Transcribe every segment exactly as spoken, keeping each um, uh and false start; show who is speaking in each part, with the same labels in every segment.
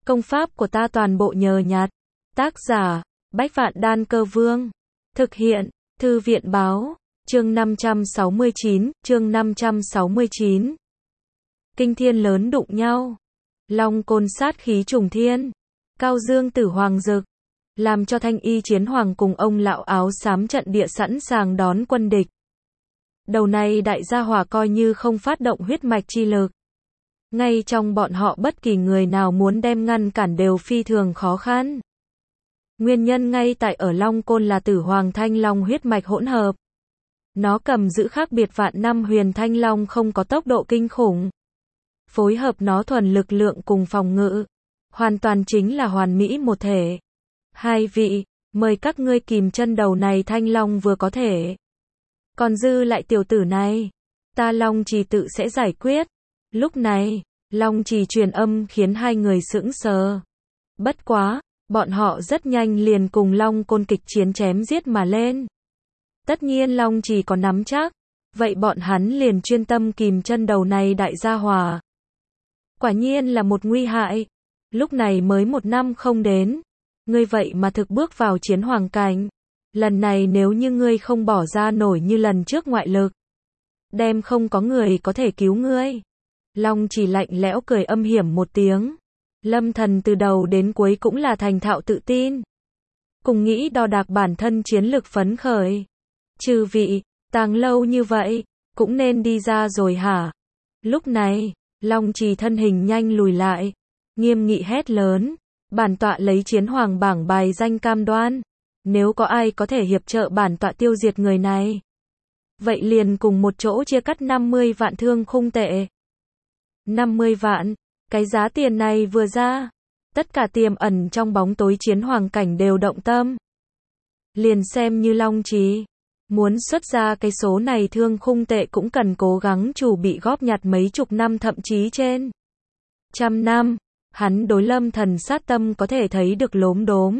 Speaker 1: Công pháp của ta toàn bộ nhờ nhặt. Tác giả, Bách Vạn Đan Cơ Vương. Thực hiện, Thư viện Báo. Chương năm trăm sáu mươi chín, chương năm trăm sáu mươi chín. Kinh thiên lớn đụng nhau. Long côn sát khí trùng thiên. Cao dương tử hoàng dực. Làm cho thanh y chiến hoàng cùng ông lão áo xám trận địa sẵn sàng đón quân địch. Đầu này đại gia hỏa coi như không phát động huyết mạch chi lực. Ngay trong bọn họ bất kỳ người nào muốn đem ngăn cản đều phi thường khó khăn. Nguyên nhân ngay tại ở Long Côn là tử hoàng thanh long huyết mạch hỗn hợp. Nó cầm giữ khác biệt vạn năm huyền thanh long không có tốc độ kinh khủng. Phối hợp nó thuần lực lượng cùng phòng ngự. Hoàn toàn chính là hoàn mỹ một thể. Hai vị, mời các ngươi kìm chân đầu này thanh long vừa có thể. Còn dư lại tiểu tử này, ta Long Trì tự sẽ giải quyết. Lúc này, Long Trì truyền âm khiến hai người sững sờ. Bất quá, bọn họ rất nhanh liền cùng Long Côn kịch chiến chém giết mà lên. Tất nhiên Long Trì có nắm chắc, vậy bọn hắn liền chuyên tâm kìm chân đầu này đại gia hỏa. Quả nhiên là một nguy hại. Lúc này mới một năm không đến, ngươi vậy mà thực bước vào chiến hoàng cảnh. Lần này nếu như ngươi không bỏ ra nổi như lần trước ngoại lực, đem không có người có thể cứu ngươi. Long Chỉ lạnh lẽo cười âm hiểm một tiếng. Lâm Thần từ đầu đến cuối cũng là thành thạo tự tin. Cùng nghĩ đo đạc bản thân chiến lực phấn khởi. Chư vị, tàng lâu như vậy, cũng nên đi ra rồi hả? Lúc này, Long Trì thân hình nhanh lùi lại, nghiêm nghị hét lớn, bản tọa lấy chiến hoàng bảng bài danh cam đoan. Nếu có ai có thể hiệp trợ bản tọa tiêu diệt người này, vậy liền cùng một chỗ chia cắt năm mươi vạn thương khung tệ. năm mươi vạn, cái giá tiền này vừa ra, tất cả tiềm ẩn trong bóng tối chiến hoàng cảnh đều động tâm. Liền xem như Long Trì muốn xuất ra cái số này thương khung tệ cũng cần cố gắng chủ bị góp nhặt mấy chục năm thậm chí trên trăm năm. Hắn đối Lâm Thần sát tâm có thể thấy được lốm đốm.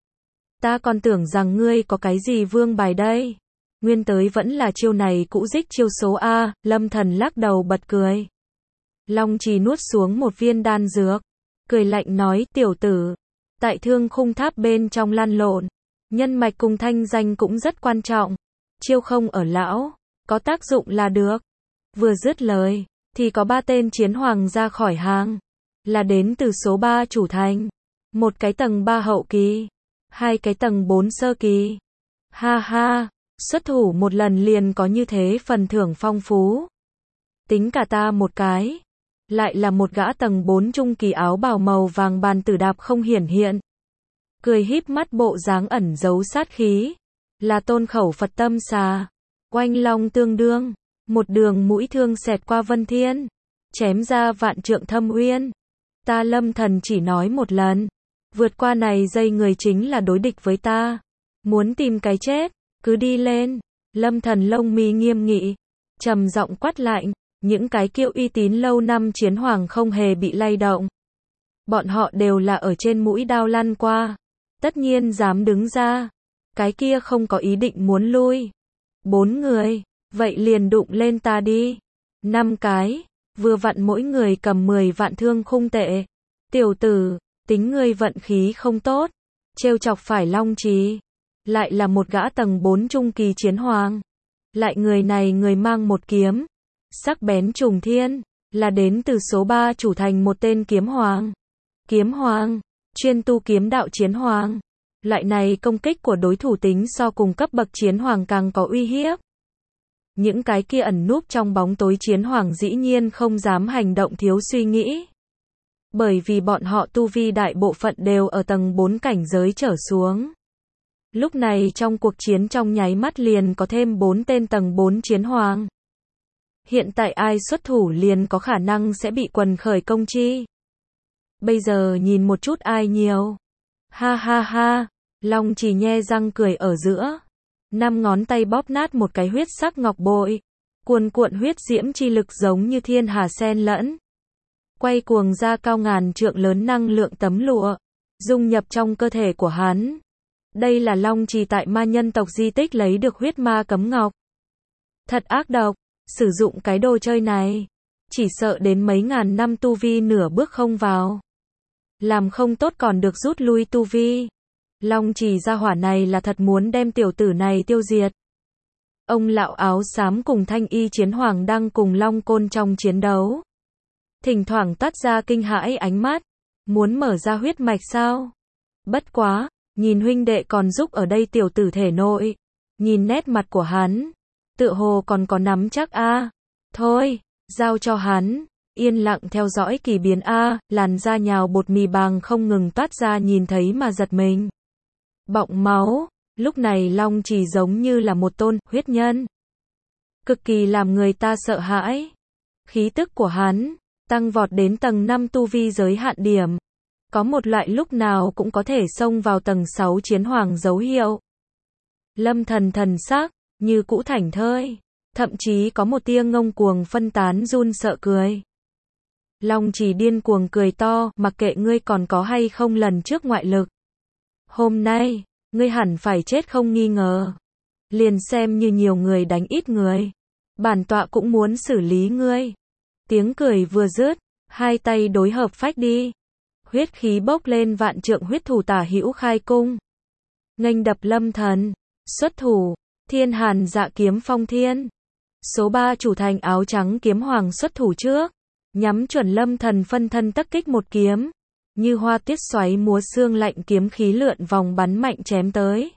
Speaker 1: Ta còn tưởng rằng ngươi có cái gì vương bài đây. Nguyên tới vẫn là chiêu này cũ dích chiêu số A. Lâm Thần lắc đầu bật cười. Long Trì nuốt xuống một viên đan dược, cười lạnh nói, tiểu tử, tại thương khung tháp bên trong lăn lộn, nhân mạch cùng thanh danh cũng rất quan trọng. Chiêu không ở lão, có tác dụng là được. Vừa dứt lời, thì có ba tên chiến hoàng ra khỏi hàng, là đến từ số ba chủ thành, một cái tầng ba hậu kỳ, hai cái tầng bốn sơ kỳ. Ha ha, xuất thủ một lần liền có như thế phần thưởng phong phú. Tính cả ta một cái, lại là một gã tầng bốn trung kỳ áo bào màu vàng bàn tử đạp không hiển hiện. Cười híp mắt bộ dáng ẩn giấu sát khí, là Tôn Khẩu Phật Tâm Xà. Oanh long tương đương, một đường mũi thương xẹt qua vân thiên, chém ra vạn trượng thâm uyên. Ta Lâm Thần chỉ nói một lần, vượt qua này dây người chính là đối địch với ta. Muốn tìm cái chết, cứ đi lên. Lâm Thần lông mi nghiêm nghị, trầm giọng quát lạnh. Những cái kiêu uy tín lâu năm chiến hoàng không hề bị lay động. Bọn họ đều là ở trên mũi đao lăn qua, tất nhiên dám đứng ra. Cái kia không có ý định muốn lui. Bốn người, vậy liền đụng lên ta đi. Năm cái, vừa vặn mỗi người cầm mười vạn thương khung tệ. Tiểu tử, tính ngươi vận khí không tốt, trêu chọc phải Long Trì, lại là một gã tầng bốn trung kỳ chiến hoàng. Lại người này người mang một kiếm, sắc bén trùng thiên, là đến từ số ba chủ thành một tên kiếm hoàng. Kiếm hoàng, chuyên tu kiếm đạo chiến hoàng. Loại này công kích của đối thủ tính so cùng cấp bậc chiến hoàng càng có uy hiếp. Những cái kia ẩn núp trong bóng tối chiến hoàng dĩ nhiên không dám hành động thiếu suy nghĩ. Bởi vì bọn họ tu vi đại bộ phận đều ở tầng bốn cảnh giới trở xuống. Lúc này trong cuộc chiến trong nháy mắt liền có thêm bốn tên tầng bốn chiến hoàng. Hiện tại ai xuất thủ liền có khả năng sẽ bị quần khởi công chi. Bây giờ nhìn một chút ai nhiều. Ha ha ha, Long Chỉ nhe răng cười ở giữa. Năm ngón tay bóp nát một cái huyết sắc ngọc bội. Cuồn cuộn huyết diễm chi lực giống như thiên hà sen lẫn. Quay cuồng ra cao ngàn trượng lớn năng lượng tấm lụa. Dung nhập trong cơ thể của hắn. Đây là Long Trì tại ma nhân tộc di tích lấy được huyết ma cấm ngọc. Thật ác độc. Sử dụng cái đồ chơi này, chỉ sợ đến mấy ngàn năm tu vi nửa bước không vào. làm không tốt còn được rút lui tu vi. Long Chỉ gia hỏa này là thật muốn đem tiểu tử này tiêu diệt. Ông lão áo xám cùng thanh y chiến hoàng đang cùng Long Côn trong chiến đấu. Thỉnh thoảng toát ra kinh hãi ánh mắt. Muốn mở ra huyết mạch sao? Bất quá, nhìn huynh đệ còn giúp ở đây tiểu tử thể nội. Nhìn nét mặt của hắn. Tựa hồ còn có nắm chắc a. Thôi, giao cho hắn. Yên lặng theo dõi kỳ biến a, làn da nhào bột mì bàng không ngừng toát ra nhìn thấy mà giật mình. Bọng máu, lúc này Long Chỉ giống như là một tôn huyết nhân. Cực kỳ làm người ta sợ hãi. Khí tức của hắn tăng vọt đến tầng năm tu vi giới hạn điểm. Có một loại lúc nào cũng có thể xông vào tầng sáu chiến hoàng dấu hiệu. Lâm Thần thần sắc như cũ thảnh thơi, thậm chí có một tia ngông cuồng phân tán run sợ cười. Long Chỉ điên cuồng cười to, mặc kệ ngươi còn có hay không lần trước ngoại lực. Hôm nay, ngươi hẳn phải chết không nghi ngờ. Liền xem như nhiều người đánh ít người. Bản tọa cũng muốn xử lý ngươi. Tiếng cười vừa dứt, hai tay đối hợp phách đi. Huyết khí bốc lên vạn trượng huyết thủ tả hữu khai cung. Nghênh đập Lâm Thần, xuất thủ, Thiên Hàn Dạ kiếm phong thiên. Số ba chủ thành áo trắng kiếm hoàng xuất thủ trước. Nhắm chuẩn Lâm Thần phân thân tất kích một kiếm. Như hoa tiết xoáy múa xương lạnh kiếm khí lượn vòng bắn mạnh chém tới.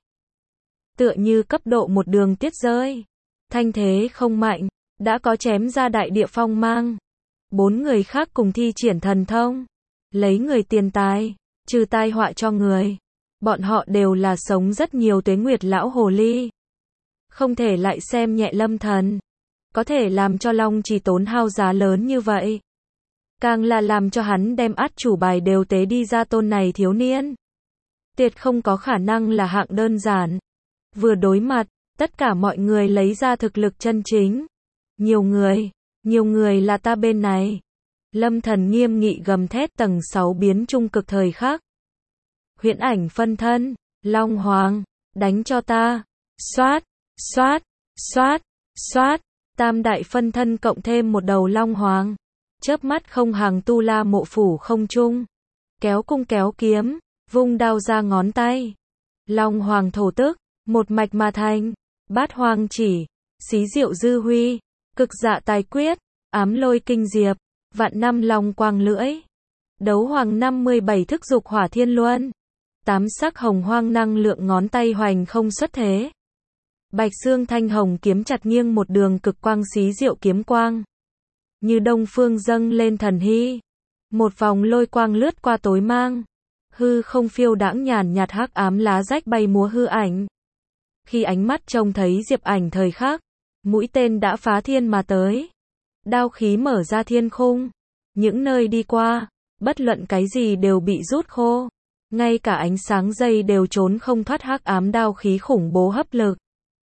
Speaker 1: Tựa như cấp độ một đường tiết rơi. Thanh thế không mạnh, đã có chém ra đại địa phong mang. Bốn người khác cùng thi triển thần thông. Lấy người tiền tài, trừ tai họa cho người. Bọn họ đều là sống rất nhiều tuế nguyệt lão hồ ly. Không thể lại xem nhẹ Lâm Thần. Có thể làm cho Long Chỉ tốn hao giá lớn như vậy. Càng là làm cho hắn đem át chủ bài đều tế đi ra tôn này thiếu niên. Tuyệt không có khả năng là hạng đơn giản. Vừa đối mặt, tất cả mọi người lấy ra thực lực chân chính. Nhiều người, nhiều người là ta bên này. Lâm Thần nghiêm nghị gầm thét tầng sáu biến trung cực thời khắc. Huyễn ảnh phân thân, Long Hoàng, đánh cho ta. Xoát, xoát, xoát, xoát, tam đại phân thân cộng thêm một đầu Long Hoàng. Chớp mắt không hàng tu la mộ phủ không trung. Kéo cung kéo kiếm, vung đao ra ngón tay. Long Hoàng thổ tức, một mạch mà thành. Bát Hoàng chỉ, xí diệu dư huy, cực dạ tài quyết, ám lôi kinh diệp, vạn năm long quang lưỡi. Đấu hoàng năm mươi bảy thức dục hỏa thiên luân. Tám sắc hồng hoang năng lượng ngón tay hoành không xuất thế. Bạch xương thanh hồng kiếm chặt nghiêng một đường cực quang xí diệu kiếm quang. Như đông phương dâng lên thần hy. Một vòng lôi quang lướt qua tối mang. Hư không phiêu đãng nhàn nhạt hắc ám lá rách bay múa hư ảnh. Khi ánh mắt trông thấy diệp ảnh thời khắc, mũi tên đã phá thiên mà tới. Đao khí mở ra thiên khung. Những nơi đi qua, bất luận cái gì đều bị rút khô. Ngay cả ánh sáng dây đều trốn không thoát hắc ám đao khí khủng bố hấp lực.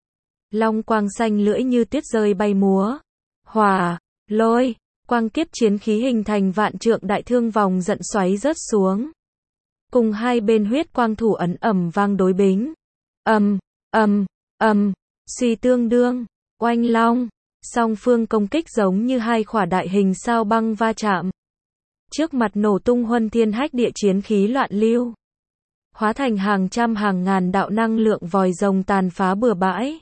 Speaker 1: Long quang xanh lưỡi như tuyết rơi bay múa. Hỏa, lôi, quang kiếp chiến khí hình thành vạn trượng đại thương vòng giận xoáy rớt xuống. Cùng hai bên huyết quang thủ ấn ầm vang đối bính. Ầm, ầm, ầm, suy tương đương, oanh long. Song phương công kích giống như hai khỏa đại hình sao băng va chạm. Trước mặt nổ tung huân thiên hách địa chiến khí loạn lưu. Hóa thành hàng trăm hàng ngàn đạo năng lượng vòi rồng tàn phá bừa bãi.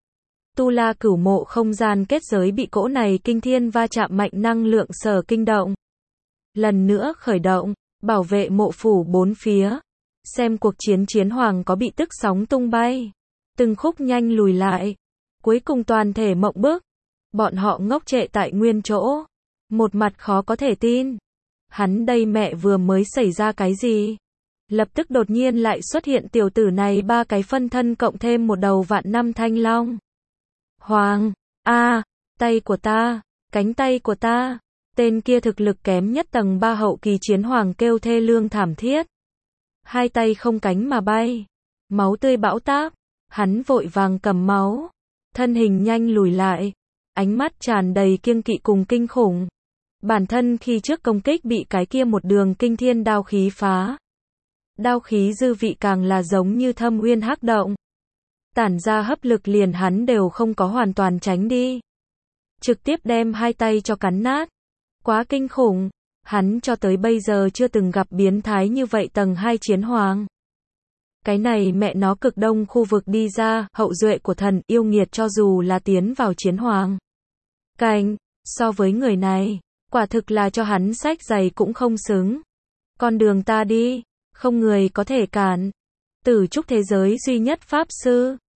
Speaker 1: Tu la cửu mộ không gian kết giới bị cỗ này kinh thiên va chạm mạnh năng lượng sở kinh động. Lần nữa khởi động, bảo vệ mộ phủ bốn phía. Xem cuộc chiến chiến hoàng có bị tức sóng tung bay. Từng khúc nhanh lùi lại. Cuối cùng toàn thể mộng bức. Bọn họ ngốc trệ tại nguyên chỗ. Một mặt khó có thể tin. Hắn đây mẹ vừa mới xảy ra cái gì? Lập tức đột nhiên lại xuất hiện tiểu tử này ba cái phân thân cộng thêm một đầu vạn năm thanh long. Hoàng, a, à, tay của ta, cánh tay của ta. Tên kia thực lực kém nhất tầng ba hậu kỳ chiến hoàng kêu thê lương thảm thiết. Hai tay không cánh mà bay. Máu tươi bão táp. Hắn vội vàng cầm máu. Thân hình nhanh lùi lại. Ánh mắt tràn đầy kiêng kỵ cùng kinh khủng. Bản thân khi trước công kích bị cái kia một đường kinh thiên đao khí phá. Đao khí dư vị càng là giống như thâm uyên hắc động. Tản ra hấp lực liền hắn đều không có hoàn toàn tránh đi. Trực tiếp đem hai tay cho cắn nát. Quá kinh khủng. Hắn cho tới bây giờ chưa từng gặp biến thái như vậy tầng hai chiến hoàng. Cái này mẹ nó cực đông khu vực đi ra, hậu duệ của thần, yêu nghiệt cho dù là tiến vào chiến hoàng cảnh, so với người này, quả thực là cho hắn sách giày cũng không xứng. Con đường ta đi, không người có thể cản. Tử trúc thế giới duy nhất pháp sư.